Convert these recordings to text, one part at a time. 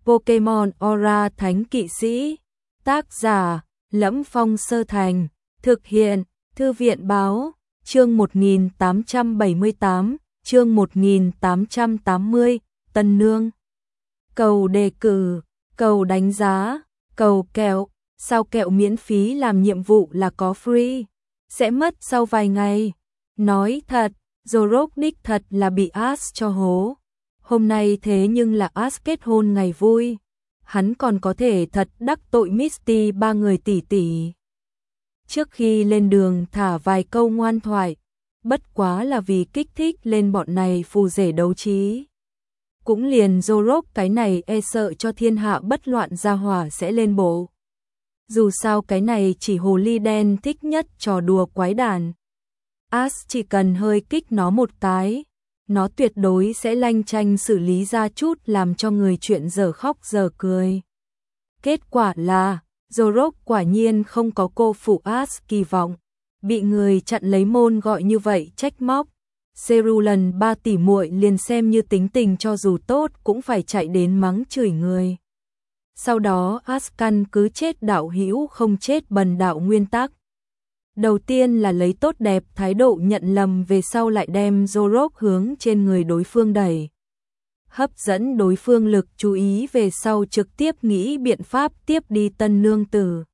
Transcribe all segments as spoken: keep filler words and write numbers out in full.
Pokemon Aura Thánh Kỵ Sĩ. Tác giả: Lẫm Phong Sơ Thành. Thực hiện: Thư viện báo. Chương một nghìn tám trăm bảy mươi tám, chương một nghìn tám trăm tám mươi, Tân Nương. Cầu đề cử, cầu đánh giá, cầu kẹo. Sao kẹo miễn phí làm nhiệm vụ là có free? Sẽ mất sau vài ngày. Nói thật, Zorok đích thật là bị Ash cho hố. Hôm nay thế nhưng là Ash kết hôn ngày vui. Hắn còn có thể thật đắc tội Misty ba người tỷ tỷ. Trước khi lên đường thả vài câu ngoan thoại, bất quá là vì kích thích lên bọn này phù rể đấu trí. Cũng liền Zorok cái này e sợ cho thiên hạ bất loạn gia hỏa sẽ lên bộ. Dù sao cái này chỉ hồ ly đen thích nhất trò đùa quái đản. Ash chỉ cần hơi kích nó một cái, nó tuyệt đối sẽ lanh chanh xử lý ra chút làm cho người chuyện giờ khóc giờ cười. Kết quả là, Zorok quả nhiên không có cô phụ Ash kỳ vọng, bị người chặn lấy môn gọi như vậy trách móc. Cerulean ba tỷ muội liền xem như tính tình cho dù tốt cũng phải chạy đến mắng chửi người. Sau đó Ash căn cứ chết đạo hữu không chết bần đạo nguyên tắc. Đầu tiên là lấy tốt đẹp thái độ nhận lầm, về sau lại đem Zorok hướng trên người đối phương đẩy. Hấp dẫn đối phương lực chú ý, về sau trực tiếp nghĩ biện pháp tiếp đi tân nương tử.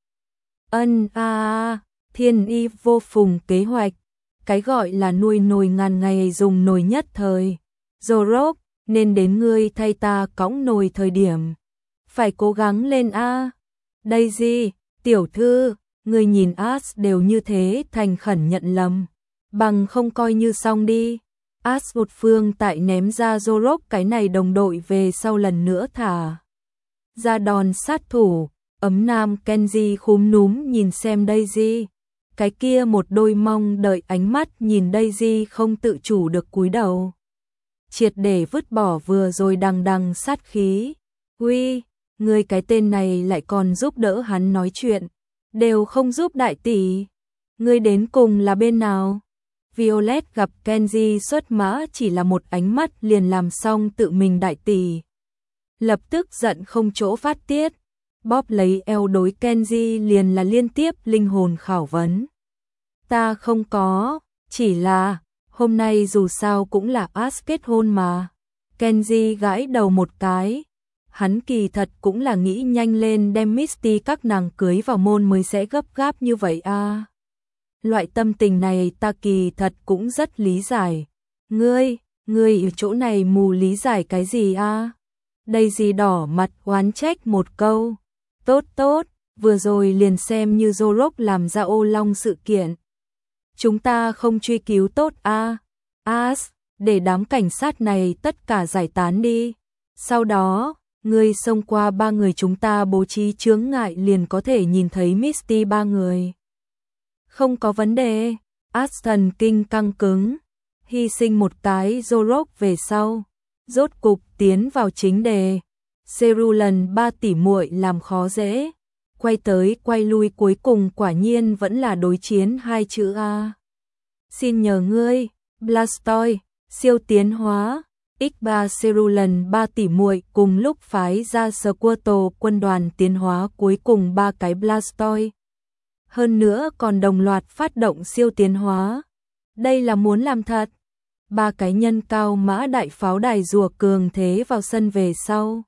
Ân a à, thiên y vô phùng kế hoạch. Cái gọi là nuôi nồi ngàn ngày dùng nồi nhất thời. Zorok, nên đến ngươi thay ta cõng nồi thời điểm. Phải cố gắng lên a. À. Daisy, tiểu thư, ngươi nhìn Ash đều như thế thành khẩn nhận lầm. Bằng không coi như xong đi. Ash một phương tại ném ra Zorok cái này đồng đội về sau lần nữa thả ra đòn sát thủ. Ấm nam Kenji khúm núm nhìn xem Daisy. Cái kia một đôi mong đợi ánh mắt nhìn Daisy không tự chủ được cúi đầu. Triệt để vứt bỏ vừa rồi đằng đằng sát khí. Uy, ngươi cái tên này lại còn giúp đỡ hắn nói chuyện. Đều không giúp đại tỷ. Ngươi đến cùng là bên nào? Violet gặp Kenji xuất mã chỉ là một ánh mắt liền làm xong tự mình đại tỷ. Lập tức giận không chỗ phát tiết. Bóp lấy eo đối Kenji liền là liên tiếp linh hồn khảo vấn. Ta không có, chỉ là, hôm nay dù sao cũng là Ash kết hôn mà. Kenji gãi đầu một cái. Hắn kỳ thật cũng là nghĩ nhanh lên đem Misty các nàng cưới vào môn mới sẽ gấp gáp như vậy à. Loại tâm tình này ta kỳ thật cũng rất lý giải. Ngươi, ngươi ở chỗ này mù lý giải cái gì à? Daisy đỏ mặt oán trách một câu. Tốt tốt, vừa rồi liền xem như Zorok làm ra ô long sự kiện. Chúng ta không truy cứu tốt à? Ash, để đám cảnh sát này tất cả giải tán đi. Sau đó, ngươi xông qua ba người chúng ta bố trí chướng ngại liền có thể nhìn thấy Misty ba người. Không có vấn đề. Ash thần kinh căng cứng. Hy sinh một cái Zorok về sau. Rốt cục tiến vào chính đề. Cerulean ba tỷ muội làm khó dễ. Quay tới quay lui cuối cùng quả nhiên vẫn là đối chiến hai chữ A. Xin nhờ ngươi, Blastoise, siêu tiến hóa. ích ba Cerulean ba tỷ muội cùng lúc phái ra Squirtle quân đoàn tiến hóa cuối cùng ba cái Blastoise. Hơn nữa còn đồng loạt phát động siêu tiến hóa. Đây là muốn làm thật. Ba cái nhân cao mã đại pháo đài rùa cường thế vào sân về sau.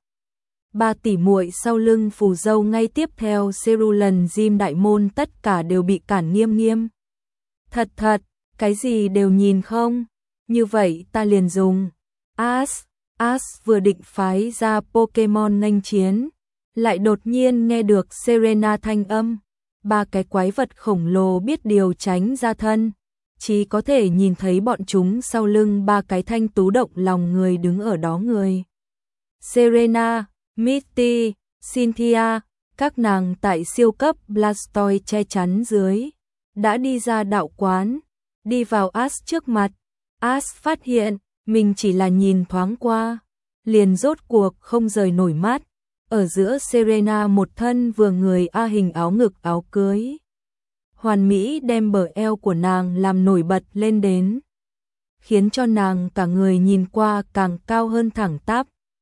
Ba tỷ muội sau lưng phù dâu ngay tiếp theo Cerulean Gym đại môn tất cả đều bị cản nghiêm nghiêm. Thật thật, cái gì đều nhìn không? Như vậy ta liền dùng. Ash, Ash vừa định phái ra Pokemon nghênh chiến, lại đột nhiên nghe được Serena thanh âm. Ba cái quái vật khổng lồ biết điều tránh ra thân, chỉ có thể nhìn thấy bọn chúng sau lưng ba cái thanh tú động lòng người đứng ở đó người. Serena, Misty, Cynthia, các nàng tại siêu cấp Blastoise che chắn dưới, đã đi ra đạo quán, đi vào Ash trước mặt. Ash phát hiện, mình chỉ là nhìn thoáng qua, liền rốt cuộc không rời nổi mắt. Ở giữa Serena một thân vừa người A hình áo ngực áo cưới. Hoàn mỹ đem bờ eo của nàng làm nổi bật lên đến. Khiến cho nàng cả người nhìn qua càng cao hơn thẳng tắp.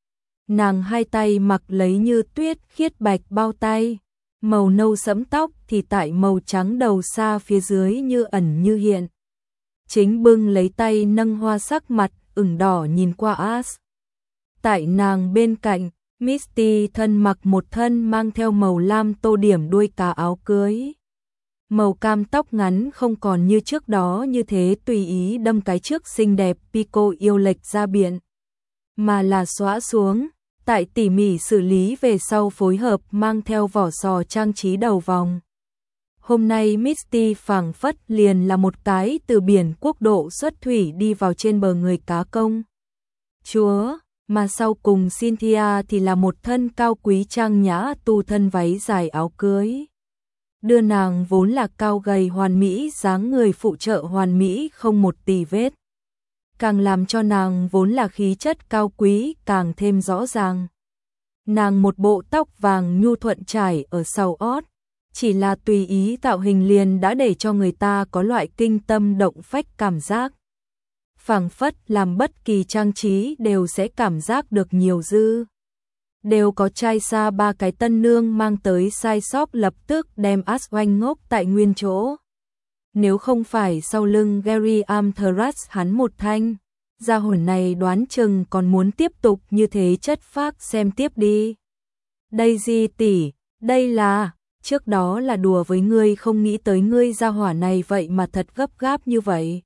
Nàng hai tay mặc lấy như tuyết khiết bạch bao tay, màu nâu sẫm tóc thì tại màu trắng đầu xa phía dưới như ẩn như hiện. Chính bưng lấy tay nâng hoa sắc mặt ửng đỏ nhìn qua Ash. Tại nàng bên cạnh, Misty thân mặc một thân mang theo màu lam tô điểm đuôi cá áo cưới. Màu cam tóc ngắn không còn như trước đó như thế tùy ý đâm cái trước xinh đẹp pico yêu lệch ra biển, mà là xõa xuống, tại tỉ mỉ xử lý về sau phối hợp mang theo vỏ sò trang trí đầu vòng. Hôm nay Misty phảng phất liền là một cái từ biển quốc độ xuất thủy đi vào trên bờ người cá công chúa, mà sau cùng Cynthia thì là một thân cao quý trang nhã tu thân váy dài áo cưới. Đưa nàng vốn là cao gầy hoàn mỹ dáng người phụ trợ hoàn mỹ không một tì vết. Càng làm cho nàng vốn là khí chất cao quý càng thêm rõ ràng. Nàng một bộ tóc vàng nhu thuận trải ở sau ót, chỉ là tùy ý tạo hình liền đã để cho người ta có loại kinh tâm động phách cảm giác. Phảng phất làm bất kỳ trang trí đều sẽ cảm giác được nhiều dư. Đều có trai xa ba cái tân nương mang tới sai sóp lập tức đem Ash oanh ngốc tại nguyên chỗ. Nếu không phải sau lưng Gary Amthras hắn một thanh, gia hồn này đoán chừng còn muốn tiếp tục như thế chất phác xem tiếp đi. Daisy tỷ, đây là, trước đó là đùa với ngươi không nghĩ tới ngươi gia hỏa này vậy mà thật gấp gáp như vậy.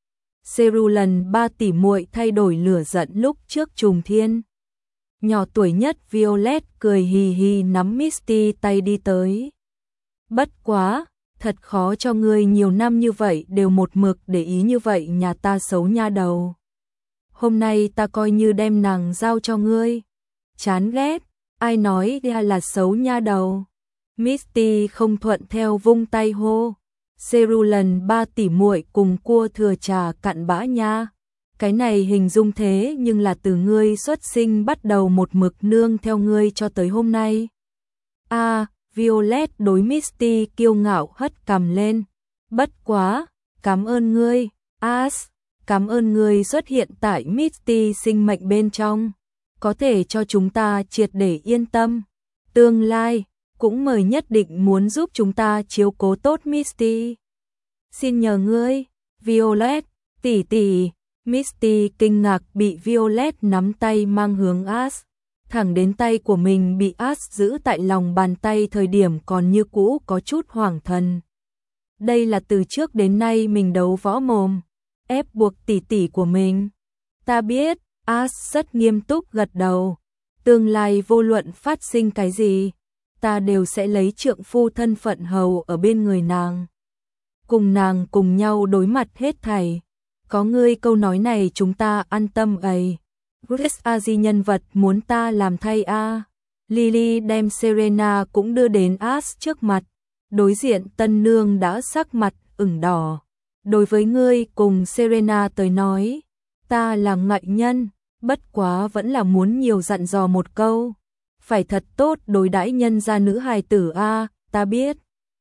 Cerulean ba tỷ muội thay đổi lửa giận lúc trước trùng thiên. Nhỏ tuổi nhất Violet cười hì hì nắm Misty tay đi tới. Bất quá, thật khó cho ngươi nhiều năm như vậy đều một mực để ý như vậy nhà ta xấu nha đầu. Hôm nay ta coi như đem nàng giao cho ngươi. Chán ghét, ai nói ra là xấu nha đầu. Misty không thuận theo vung tay hô. Cerulean ba tỷ muội cùng cua thừa trà cặn bã nha. Cái này hình dung thế nhưng là từ ngươi xuất sinh bắt đầu một mực nương theo ngươi cho tới hôm nay. A, à, Violet đối Misty kiêu ngạo hất cằm lên. Bất quá, cảm ơn ngươi, Ash, cảm ơn ngươi xuất hiện tại Misty sinh mệnh bên trong. Có thể cho chúng ta triệt để yên tâm. Tương lai, cũng mời nhất định muốn giúp chúng ta chiếu cố tốt Misty. Xin nhờ ngươi, Violet, tỷ tỷ. Misty kinh ngạc bị Violet nắm tay mang hướng Ash, thẳng đến tay của mình bị Ash giữ tại lòng bàn tay thời điểm còn như cũ có chút hoảng thần. Đây là từ trước đến nay mình đấu võ mồm, ép buộc tỷ tỷ của mình. Ta biết, Ash rất nghiêm túc gật đầu. Tương lai vô luận phát sinh cái gì, ta đều sẽ lấy trượng phu thân phận hầu ở bên người nàng. Cùng nàng cùng nhau đối mặt hết thảy. Có ngươi câu nói này chúng ta an tâm ấy. Grace Azi nhân vật muốn ta làm thay a. Lily đem Serena cũng đưa đến Ash trước mặt. Đối diện tân nương đã sắc mặt ửng đỏ. Đối với ngươi cùng Serena tới nói, ta là ngại nhân, bất quá vẫn là muốn nhiều dặn dò một câu. Phải thật tốt đối đãi nhân gia nữ hài tử a, ta biết.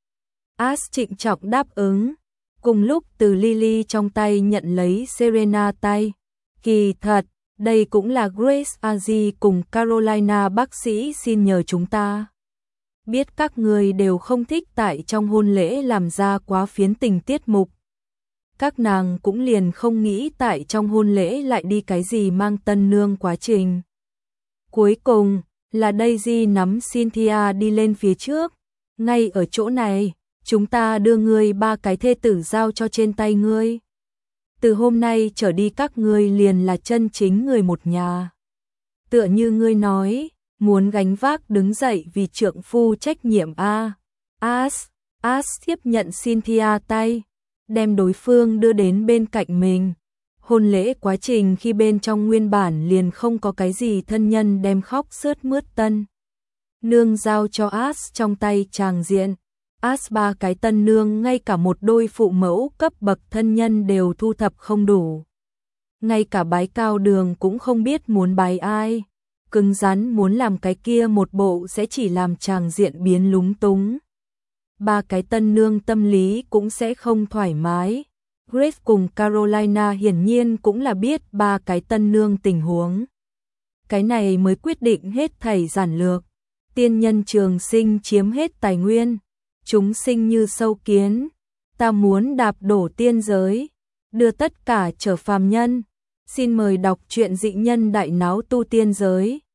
Ash trịnh trọng đáp ứng. Cùng lúc từ Lily trong tay nhận lấy Serena tay. Kỳ thật, đây cũng là Grace Azi cùng Carolina bác sĩ xin nhờ chúng ta. Biết các người đều không thích tại trong hôn lễ làm ra quá phiến tình tiết mục. Các nàng cũng liền không nghĩ tại trong hôn lễ lại đi cái gì mang tân nương quá trình. Cuối cùng, là Daisy nắm Cynthia đi lên phía trước. Ngay ở chỗ này, chúng ta đưa ngươi ba cái thê tử giao cho trên tay ngươi. Từ hôm nay trở đi các ngươi liền là chân chính người một nhà. Tựa như ngươi nói, muốn gánh vác đứng dậy vì trượng phu trách nhiệm a. Ash, Ash tiếp nhận Cynthia tay, đem đối phương đưa đến bên cạnh mình. Hôn lễ quá trình khi bên trong nguyên bản liền không có cái gì thân nhân đem khóc sướt mướt tân nương giao cho Ash trong tay tràng diện. Ash ba cái tân nương ngay cả một đôi phụ mẫu cấp bậc thân nhân đều thu thập không đủ. Ngay cả bái cao đường cũng không biết muốn bái ai. Cứng rắn muốn làm cái kia một bộ sẽ chỉ làm tràng diện biến lúng túng. Ba cái tân nương tâm lý cũng sẽ không thoải mái. Grace cùng Carolina hiển nhiên cũng là biết ba cái tân nương tình huống. cái này mới quyết định hết thảy giản lược. Tiên nhân trường sinh chiếm hết tài nguyên, chúng sinh như sâu kiến, ta muốn đạp đổ tiên giới, đưa tất cả trở phàm nhân. Xin mời đọc truyện Dị Nhân Đại Náo Tu Tiên Giới.